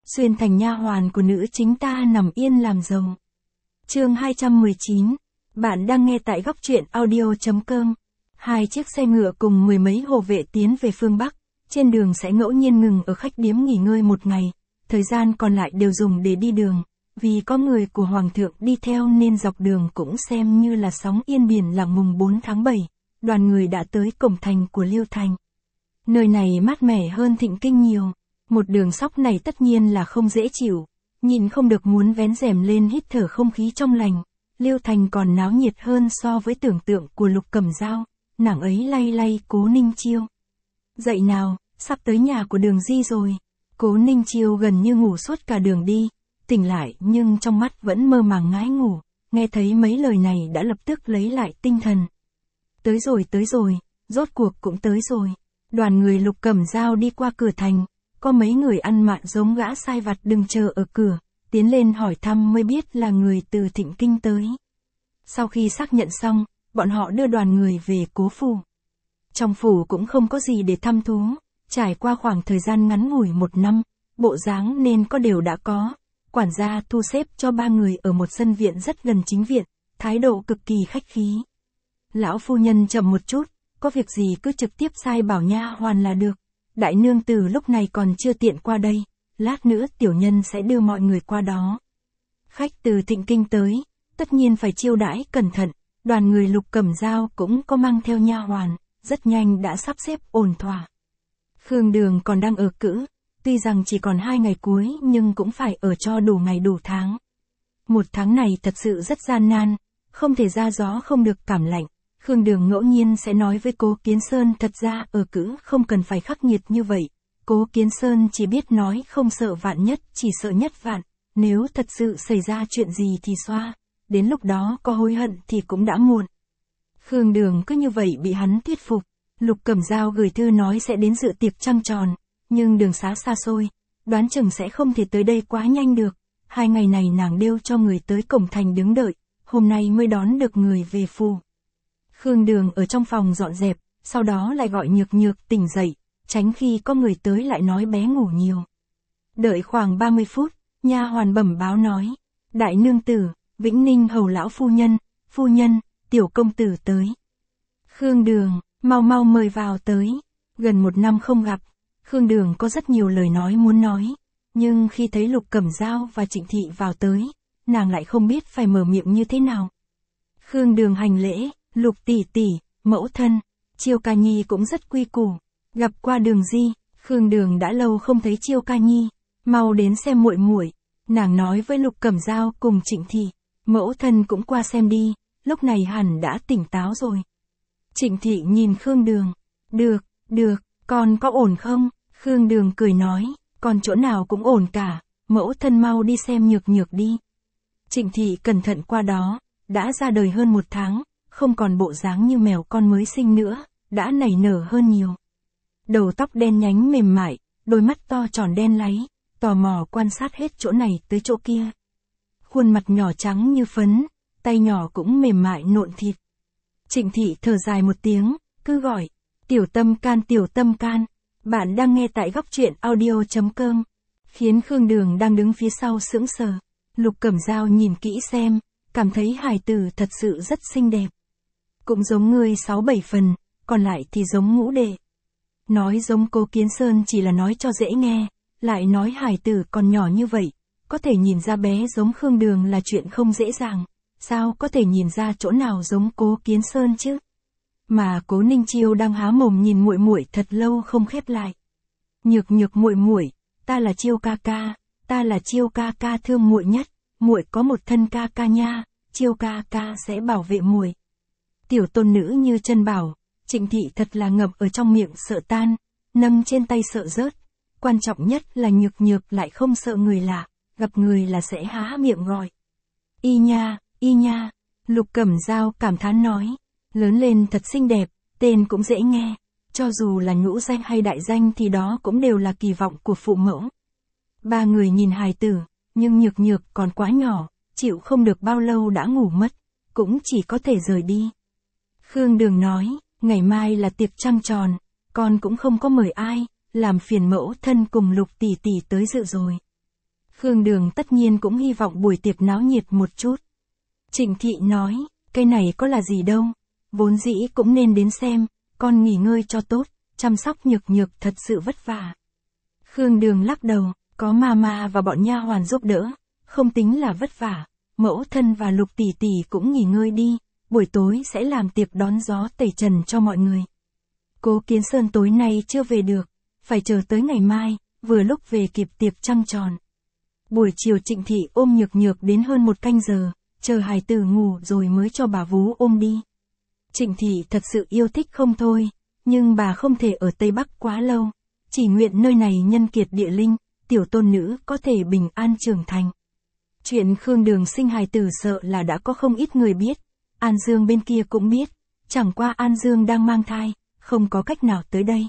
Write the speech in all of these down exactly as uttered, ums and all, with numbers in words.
xuyên thành nha hoàn của nữ chính ta nằm yên làm giàu. Chương hai trăm mười chín. Bạn đang nghe tại góc truyện audio chấm com. Hai chiếc xe ngựa cùng mười mấy hộ vệ tiến về phương Bắc, trên đường sẽ ngẫu nhiên ngừng ở khách điếm nghỉ ngơi một ngày, thời gian còn lại đều dùng để đi đường, vì có người của Hoàng thượng đi theo nên dọc đường cũng xem như là sóng yên biển lặng. Mùng bốn tháng bảy, đoàn người đã tới cổng thành của Liêu Thành. Nơi này mát mẻ hơn Thịnh Kinh nhiều, một đường sóc này tất nhiên là không dễ chịu, nhìn không được muốn vén rèm lên hít thở không khí trong lành. Liêu Thành còn náo nhiệt hơn so với tưởng tượng của Lục Cẩm Dao, nàng ấy lay lay Cố Ninh Chiêu. Dậy nào, sắp tới nhà của Đường Di rồi. Cố Ninh Chiêu gần như ngủ suốt cả đường đi, tỉnh lại nhưng trong mắt vẫn mơ màng ngái ngủ, nghe thấy mấy lời này đã lập tức lấy lại tinh thần. Tới rồi tới rồi, rốt cuộc cũng tới rồi. Đoàn người Lục Cẩm Dao đi qua cửa thành, có mấy người ăn mạn giống gã sai vặt đừng chờ ở cửa, tiến lên hỏi thăm mới biết là người từ Thịnh Kinh tới. Sau khi xác nhận xong, bọn họ đưa đoàn người về Cố phủ. Trong phủ cũng không có gì để thăm thú, trải qua khoảng thời gian ngắn ngủi một năm, bộ dáng nên có đều đã có. Quản gia thu xếp cho ba người ở một sân viện rất gần chính viện, thái độ cực kỳ khách khí. Lão phu nhân chậm một chút, có việc gì cứ trực tiếp sai bảo nha hoàn là được. Đại nương tử lúc này còn chưa tiện qua đây, lát nữa tiểu nhân sẽ đưa mọi người qua đó. Khách từ Thịnh Kinh tới, tất nhiên phải chiêu đãi cẩn thận, đoàn người Lục Cẩm Dao cũng có mang theo nha hoàn, rất nhanh đã sắp xếp ổn thỏa. Khương Đường còn đang ở cữ, tuy rằng chỉ còn hai ngày cuối nhưng cũng phải ở cho đủ ngày đủ tháng. Một tháng này thật sự rất gian nan, không thể ra gió không được cảm lạnh. Khương Đường ngẫu nhiên sẽ nói với Cố Kiến Sơn thật ra ở cữ không cần phải khắc nghiệt như vậy. Cố Kiến Sơn chỉ biết nói không sợ vạn nhất, chỉ sợ nhất vạn. Nếu thật sự xảy ra chuyện gì thì xoa, đến lúc đó có hối hận thì cũng đã muộn. Khương Đường cứ như vậy bị hắn thuyết phục. Lục Cẩm Dao gửi thư nói sẽ đến dự tiệc trăng tròn, nhưng đường xá xa xôi, đoán chừng sẽ không thể tới đây quá nhanh được. Hai ngày này nàng đều cho người tới cổng thành đứng đợi, hôm nay mới đón được người về phủ. Khương Đường ở trong phòng dọn dẹp, sau đó lại gọi Nhược Nhược tỉnh dậy, tránh khi có người tới lại nói bé ngủ nhiều. Đợi khoảng ba mươi phút, nha hoàn bẩm báo nói, đại nương tử, Vĩnh Ninh hầu lão phu nhân, phu nhân, tiểu công tử tới. Khương Đường, mau mau mời vào tới. Gần một năm không gặp, Khương Đường có rất nhiều lời nói muốn nói, nhưng khi thấy Lục Cẩm Dao và Trịnh Thị vào tới, nàng lại không biết phải mở miệng như thế nào. Khương Đường hành lễ, Lục tỷ tỷ, mẫu thân, Chiêu Ca Nhi cũng rất quy củ. Gặp qua Đường Di, Khương Đường đã lâu không thấy Chiêu Ca Nhi, mau đến xem muội muội. Nàng nói với Lục Cẩm Dao cùng Trịnh Thị, mẫu thân cũng qua xem đi, lúc này hẳn đã tỉnh táo rồi. Trịnh Thị nhìn Khương Đường, được, được, con có ổn không? Khương Đường cười nói, con chỗ nào cũng ổn cả, mẫu thân mau đi xem Nhược Nhược đi. Trịnh Thị cẩn thận qua đó, đã ra đời hơn một tháng, không còn bộ dáng như mèo con mới sinh nữa, đã nảy nở hơn nhiều. Đầu tóc đen nhánh mềm mại, đôi mắt to tròn đen láy, tò mò quan sát hết chỗ này tới chỗ kia. Khuôn mặt nhỏ trắng như phấn, tay nhỏ cũng mềm mại nộn thịt. Trịnh Thị thở dài một tiếng, cứ gọi, tiểu tâm can tiểu tâm can. Bạn đang nghe tại góc truyện audio chấm com. Khiến Khương Đường đang đứng phía sau sững sờ. Lục Cẩm Dao nhìn kỹ xem, cảm thấy hài tử thật sự rất xinh đẹp. Cũng giống ngươi sáu bảy phần, còn lại thì giống ngũ đệ. Nói giống Cố Kiến Sơn chỉ là nói cho dễ nghe, lại nói hài tử còn nhỏ như vậy, có thể nhìn ra bé giống Khương Đường là chuyện không dễ dàng, sao có thể nhìn ra chỗ nào giống Cố Kiến Sơn chứ? Mà Cố Ninh Chiêu đang há mồm nhìn muội muội thật lâu không khép lại. Nhược Nhược muội muội, ta là Chiêu ca ca, ta là Chiêu ca ca thương muội nhất, muội có một thân ca ca nha, Chiêu ca ca sẽ bảo vệ muội. Tiểu tôn nữ như chân bảo, Trịnh Thị thật là ngậm ở trong miệng sợ tan, nâng trên tay sợ rớt. Quan trọng nhất là Nhược Nhược lại không sợ người lạ, gặp người là sẽ há miệng gọi. Y nha, y nha, Lục Cẩm Dao cảm thán nói, lớn lên thật xinh đẹp, tên cũng dễ nghe, cho dù là nhũ danh hay đại danh thì đó cũng đều là kỳ vọng của phụ mẫu. Ba người nhìn hài tử, nhưng Nhược Nhược còn quá nhỏ, chịu không được bao lâu đã ngủ mất, cũng chỉ có thể rời đi. Khương Đường nói, ngày mai là tiệc trăng tròn, con cũng không có mời ai, làm phiền mẫu thân cùng Lục tỷ tỷ tới dự rồi. Khương Đường tất nhiên cũng hy vọng buổi tiệc náo nhiệt một chút. Trịnh Thị nói, cái này có là gì đâu, vốn dĩ cũng nên đến xem, con nghỉ ngơi cho tốt, chăm sóc Nhược Nhược thật sự vất vả. Khương Đường lắc đầu, có mama và bọn nha hoàn giúp đỡ, không tính là vất vả, mẫu thân và Lục tỷ tỷ cũng nghỉ ngơi đi, buổi tối sẽ làm tiệc đón gió tẩy trần cho mọi người. Cố Kiến Sơn tối nay chưa về được, phải chờ tới ngày mai, vừa lúc về kịp tiệc trăng tròn. Buổi chiều Trịnh Thị ôm Nhược Nhược đến hơn một canh giờ, chờ hài tử ngủ rồi mới cho bà vú ôm đi. Trịnh Thị thật sự yêu thích không thôi, nhưng bà không thể ở Tây Bắc quá lâu, chỉ nguyện nơi này nhân kiệt địa linh, tiểu tôn nữ có thể bình an trưởng thành. Chuyện Khương Đường sinh hài tử sợ là đã có không ít người biết, An Dương bên kia cũng biết, chẳng qua An Dương đang mang thai, không có cách nào tới đây.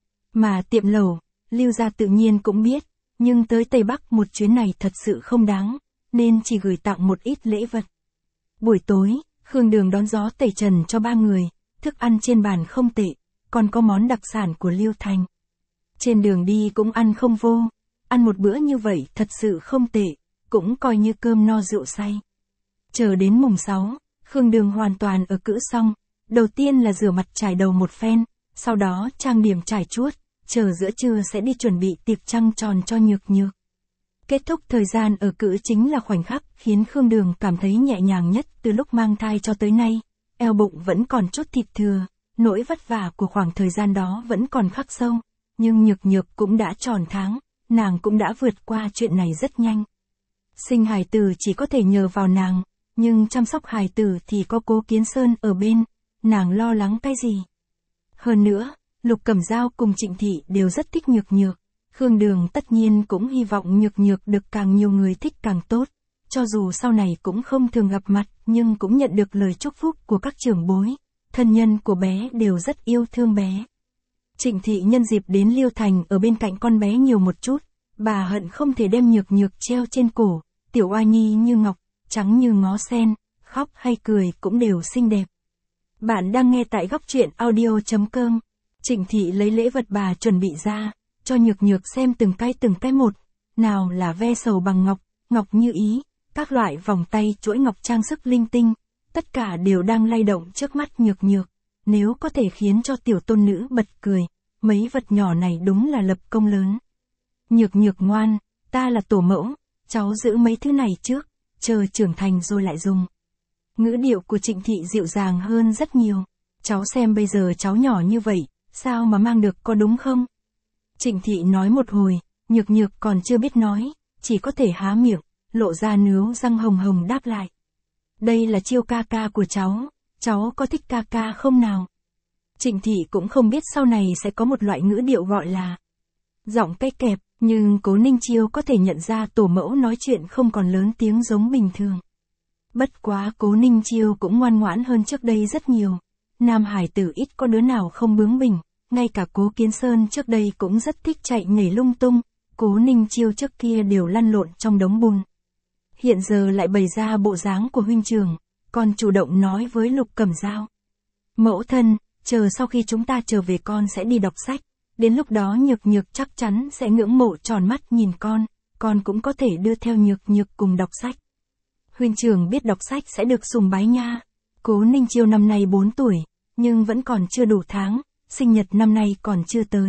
Mà Tiệm Lẩu, Lưu gia tự nhiên cũng biết, nhưng tới Tây Bắc một chuyến này thật sự không đáng, nên chỉ gửi tặng một ít lễ vật. Buổi tối, Khương Đường đón gió tẩy trần cho ba người, thức ăn trên bàn không tệ, còn có món đặc sản của Liêu Thành. Trên đường đi cũng ăn không vô, ăn một bữa như vậy thật sự không tệ, cũng coi như cơm no rượu say. Chờ đến mùng sáu, Khương Đường hoàn toàn ở cữ xong, đầu tiên là rửa mặt trải đầu một phen, sau đó trang điểm trải chuốt, chờ giữa trưa sẽ đi chuẩn bị tiệc trăng tròn cho Nhược Nhược. Kết thúc thời gian ở cữ chính là khoảnh khắc khiến Khương Đường cảm thấy nhẹ nhàng nhất từ lúc mang thai cho tới nay, eo bụng vẫn còn chút thịt thừa, nỗi vất vả của khoảng thời gian đó vẫn còn khắc sâu, nhưng Nhược Nhược cũng đã tròn tháng, nàng cũng đã vượt qua chuyện này rất nhanh. Sinh hài tử chỉ có thể nhờ vào nàng, nhưng chăm sóc hài tử thì có Cố Kiến Sơn ở bên, nàng lo lắng cái gì. Hơn nữa, Lục Cẩm Dao cùng Trịnh Thị đều rất thích Nhược Nhược, Khương Đường tất nhiên cũng hy vọng Nhược Nhược được càng nhiều người thích càng tốt, cho dù sau này cũng không thường gặp mặt nhưng cũng nhận được lời chúc phúc của các trưởng bối, thân nhân của bé đều rất yêu thương bé. Trịnh Thị nhân dịp đến Liêu Thành ở bên cạnh con bé nhiều một chút, bà hận không thể đem Nhược Nhược treo trên cổ, tiểu oa nhi như ngọc, trắng như ngó sen, khóc hay cười cũng đều xinh đẹp. Bạn đang nghe tại góc truyện audio chấm com. Trịnh Thị lấy lễ vật bà chuẩn bị ra, cho Nhược Nhược xem từng cái từng cái một, nào là ve sầu bằng ngọc, ngọc như ý, các loại vòng tay chuỗi ngọc trang sức linh tinh, tất cả đều đang lay động trước mắt Nhược Nhược, nếu có thể khiến cho tiểu tôn nữ bật cười, mấy vật nhỏ này đúng là lập công lớn. Nhược Nhược ngoan, ta là tổ mẫu, cháu giữ mấy thứ này trước, chờ trưởng thành rồi lại dùng. Ngữ điệu của Trịnh Thị dịu dàng hơn rất nhiều, cháu xem bây giờ cháu nhỏ như vậy, sao mà mang được có đúng không? Trịnh Thị nói một hồi, Nhược Nhược còn chưa biết nói, chỉ có thể há miệng, lộ ra nướu răng hồng hồng đáp lại. Đây là chiêu ca ca của cháu, cháu có thích ca ca không nào? Trịnh Thị cũng không biết sau này sẽ có một loại ngữ điệu gọi là giọng cái kẹp, nhưng Cố Ninh Chiêu có thể nhận ra tổ mẫu nói chuyện không còn lớn tiếng giống bình thường. Bất quá Cố Ninh Chiêu cũng ngoan ngoãn hơn trước đây rất nhiều, nam hải tử ít có đứa nào không bướng bỉnh, ngay cả Cố Kiến Sơn trước đây cũng rất thích chạy nhảy lung tung, Cố Ninh Chiêu trước kia đều lăn lộn trong đống bùn. Hiện giờ lại bày ra bộ dáng của huynh trưởng, còn chủ động nói với Lục Cẩm Dao. Mẫu thân, chờ sau khi chúng ta trở về con sẽ đi đọc sách, đến lúc đó Nhược Nhược chắc chắn sẽ ngưỡng mộ tròn mắt nhìn con, con cũng có thể đưa theo Nhược Nhược cùng đọc sách. Huynh trưởng biết đọc sách sẽ được sùng bái nha. Cố Ninh Chiêu năm nay bốn tuổi, nhưng vẫn còn chưa đủ tháng, sinh nhật năm nay còn chưa tới.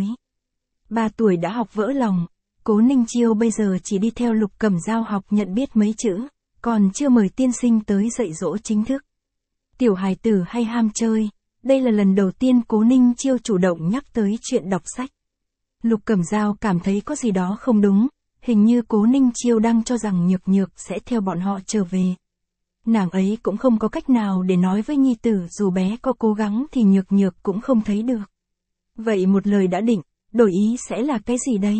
ba tuổi đã học vỡ lòng, Cố Ninh Chiêu bây giờ chỉ đi theo Lục Cẩm Dao học nhận biết mấy chữ, còn chưa mời tiên sinh tới dạy dỗ chính thức. Tiểu hài tử hay ham chơi, đây là lần đầu tiên Cố Ninh Chiêu chủ động nhắc tới chuyện đọc sách. Lục Cẩm Dao cảm thấy có gì đó không đúng, hình như Cố Ninh Chiêu đang cho rằng Nhược Nhược sẽ theo bọn họ trở về. Nàng ấy cũng không có cách nào để nói với nhi tử dù bé có cố gắng thì Nhược Nhược cũng không thấy được. Vậy một lời đã định, đổi ý sẽ là cái gì đây?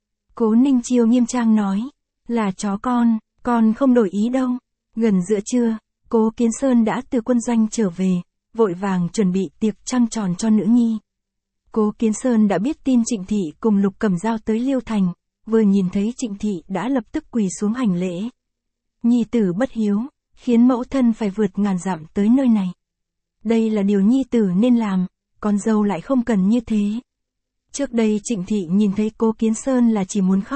Cố Ninh Chiêu nghiêm trang nói, là chó con, con không đổi ý đâu. Gần giữa trưa, Cố Kiến Sơn đã từ quân doanh trở về, vội vàng chuẩn bị tiệc trăng tròn cho nữ nhi. Cố Kiến Sơn đã biết tin Trịnh Thị cùng Lục Cẩm Dao tới Liêu Thành, vừa nhìn thấy Trịnh Thị đã lập tức quỳ xuống hành lễ. Nhi tử bất hiếu, khiến mẫu thân phải vượt ngàn dặm tới nơi này. Đây là điều nhi tử nên làm, con dâu lại không cần như thế. Trước đây Trịnh Thị nhìn thấy Cố Kiến Sơn là chỉ muốn khóc, bây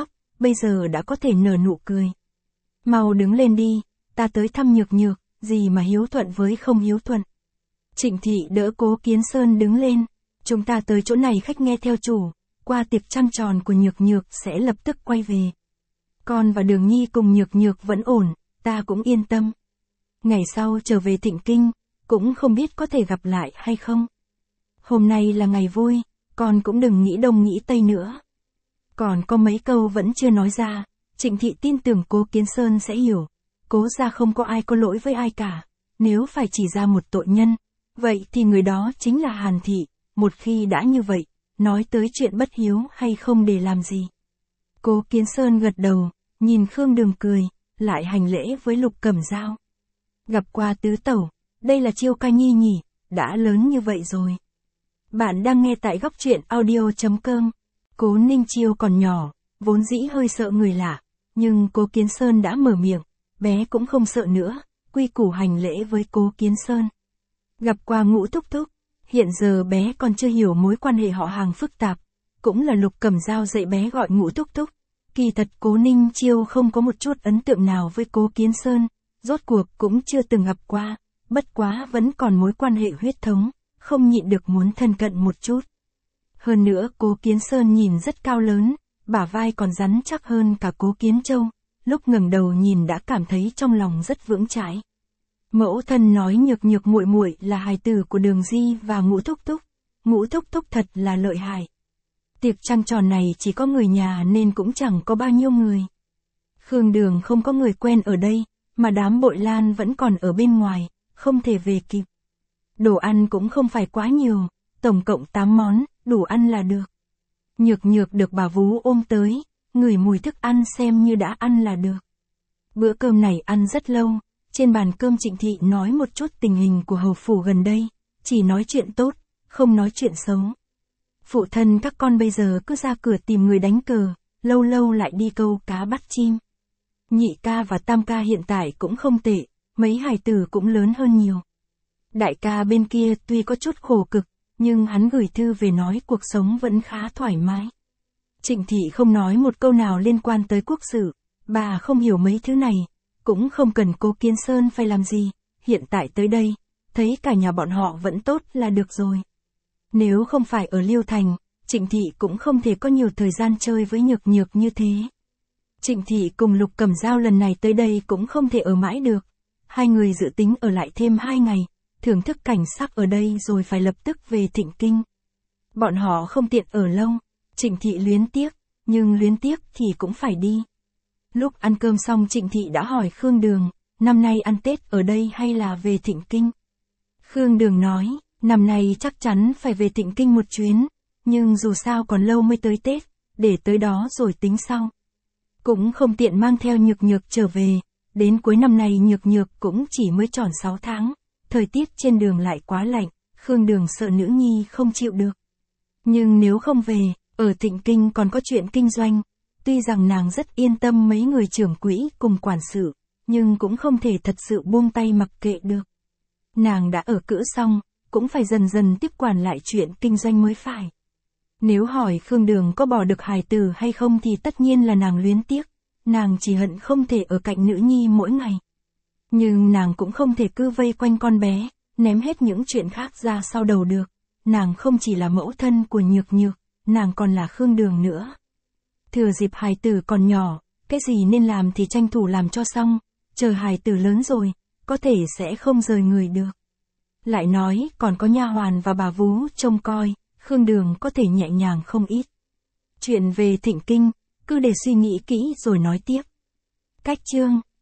bây giờ đã có thể nở nụ cười. Mau đứng lên đi, ta tới thăm Nhược Nhược, gì mà hiếu thuận với không hiếu thuận. Trịnh Thị đỡ Cố Kiến Sơn đứng lên, chúng ta tới chỗ này khách nghe theo chủ, qua tiệc trăng tròn của Nhược Nhược sẽ lập tức quay về. Con và Đường Nhi cùng Nhược Nhược vẫn ổn, ta cũng yên tâm. Ngày sau trở về Thịnh Kinh, cũng không biết có thể gặp lại hay không. Hôm nay là ngày vui, con cũng đừng nghĩ đông nghĩ tây nữa. Còn có mấy câu vẫn chưa nói ra, Trịnh Thị tin tưởng Cố Kiến Sơn sẽ hiểu. Cố gia không có ai có lỗi với ai cả, nếu phải chỉ ra một tội nhân, vậy thì người đó chính là Hàn Thị, một khi đã như vậy, nói tới chuyện bất hiếu hay không để làm gì. Cố Kiến Sơn gật đầu, nhìn Khương Đường cười, lại hành lễ với Lục Cẩm Dao. Gặp qua tứ tẩu, đây là Chiêu Ca Nhi nhỉ, đã lớn như vậy rồi. Bạn đang nghe tại góc truyện audio chấm com. Cố Ninh Chiêu còn nhỏ, vốn dĩ hơi sợ người lạ, nhưng Cố Kiến Sơn đã mở miệng, bé cũng không sợ nữa, quy củ hành lễ với Cố Kiến Sơn. Gặp qua Ngũ thúc thúc, hiện giờ bé còn chưa hiểu mối quan hệ họ hàng phức tạp, cũng là Lục Cẩm Dao dạy bé gọi Ngũ thúc thúc. Kỳ thật Cố Ninh Chiêu không có một chút ấn tượng nào với Cố Kiến Sơn, rốt cuộc cũng chưa từng gặp qua, bất quá vẫn còn mối quan hệ huyết thống, không nhịn được muốn thân cận một chút. Hơn nữa Cố Kiến Sơn nhìn rất cao lớn, bả vai còn rắn chắc hơn cả Cố Kiến Châu, lúc ngẩng đầu nhìn đã cảm thấy trong lòng rất vững chãi. Mẫu thân nói Nhược Nhược muội muội là hài tử của Đường Di và Ngũ thúc thúc, Ngũ thúc thúc thật là lợi hại. Tiệc trăng tròn này chỉ có người nhà nên cũng chẳng có bao nhiêu người. Khương Đường không có người quen ở đây, mà đám Bội Lan vẫn còn ở bên ngoài, không thể về kịp. Đồ ăn cũng không phải quá nhiều, tổng cộng tám món, đủ ăn là được. Nhược Nhược được bà vú ôm tới, ngửi mùi thức ăn xem như đã ăn là được. Bữa cơm này ăn rất lâu, trên bàn cơm Trịnh Thị nói một chút tình hình của hầu phủ gần đây, chỉ nói chuyện tốt, không nói chuyện xấu. Phụ thân các con bây giờ cứ ra cửa tìm người đánh cờ, lâu lâu lại đi câu cá bắt chim. Nhị ca và tam ca hiện tại cũng không tệ, mấy hài tử cũng lớn hơn nhiều. Đại ca bên kia tuy có chút khổ cực, nhưng hắn gửi thư về nói cuộc sống vẫn khá thoải mái. Trịnh Thị không nói một câu nào liên quan tới quốc sự, bà không hiểu mấy thứ này, cũng không cần Cố Kiến Sơn phải làm gì, hiện tại tới đây, thấy cả nhà bọn họ vẫn tốt là được rồi. Nếu không phải ở Liêu Thành, Trịnh Thị cũng không thể có nhiều thời gian chơi với Nhược Nhược như thế. Trịnh Thị cùng Lục Cẩm Dao lần này tới đây cũng không thể ở mãi được, hai người dự tính ở lại thêm hai ngày, thưởng thức cảnh sắc ở đây rồi phải lập tức về Thịnh Kinh. Bọn họ không tiện ở lâu, Trịnh Thị luyến tiếc, nhưng luyến tiếc thì cũng phải đi. Lúc ăn cơm xong Trịnh Thị đã hỏi Khương Đường, năm nay ăn Tết ở đây hay là về Thịnh Kinh? Khương Đường nói, năm nay chắc chắn phải về Thịnh Kinh một chuyến, nhưng dù sao còn lâu mới tới Tết, để tới đó rồi tính sau. Cũng không tiện mang theo Nhược Nhược trở về, đến cuối năm nay Nhược Nhược cũng chỉ mới tròn sáu tháng, thời tiết trên đường lại quá lạnh, Khương Đường sợ nữ nhi không chịu được. Nhưng nếu không về, ở Thịnh Kinh còn có chuyện kinh doanh, tuy rằng nàng rất yên tâm mấy người trưởng quỹ cùng quản sự, nhưng cũng không thể thật sự buông tay mặc kệ được. Nàng đã ở cữ xong, cũng phải dần dần tiếp quản lại chuyện kinh doanh mới phải. Nếu hỏi Khương Đường có bỏ được hài tử hay không thì tất nhiên là nàng luyến tiếc, nàng chỉ hận không thể ở cạnh nữ nhi mỗi ngày. Nhưng nàng cũng không thể cứ vây quanh con bé, ném hết những chuyện khác ra sau đầu được, nàng không chỉ là mẫu thân của Nhược Nhược, nàng còn là Khương Đường nữa. Thừa dịp hài tử còn nhỏ, cái gì nên làm thì tranh thủ làm cho xong, chờ hài tử lớn rồi, có thể sẽ không rời người được. Lại nói, còn có nha hoàn và bà vú trông coi, Khương Đường có thể nhẹ nhàng không ít. Chuyện về Thịnh Kinh, cứ để suy nghĩ kỹ rồi nói tiếp. Cách chương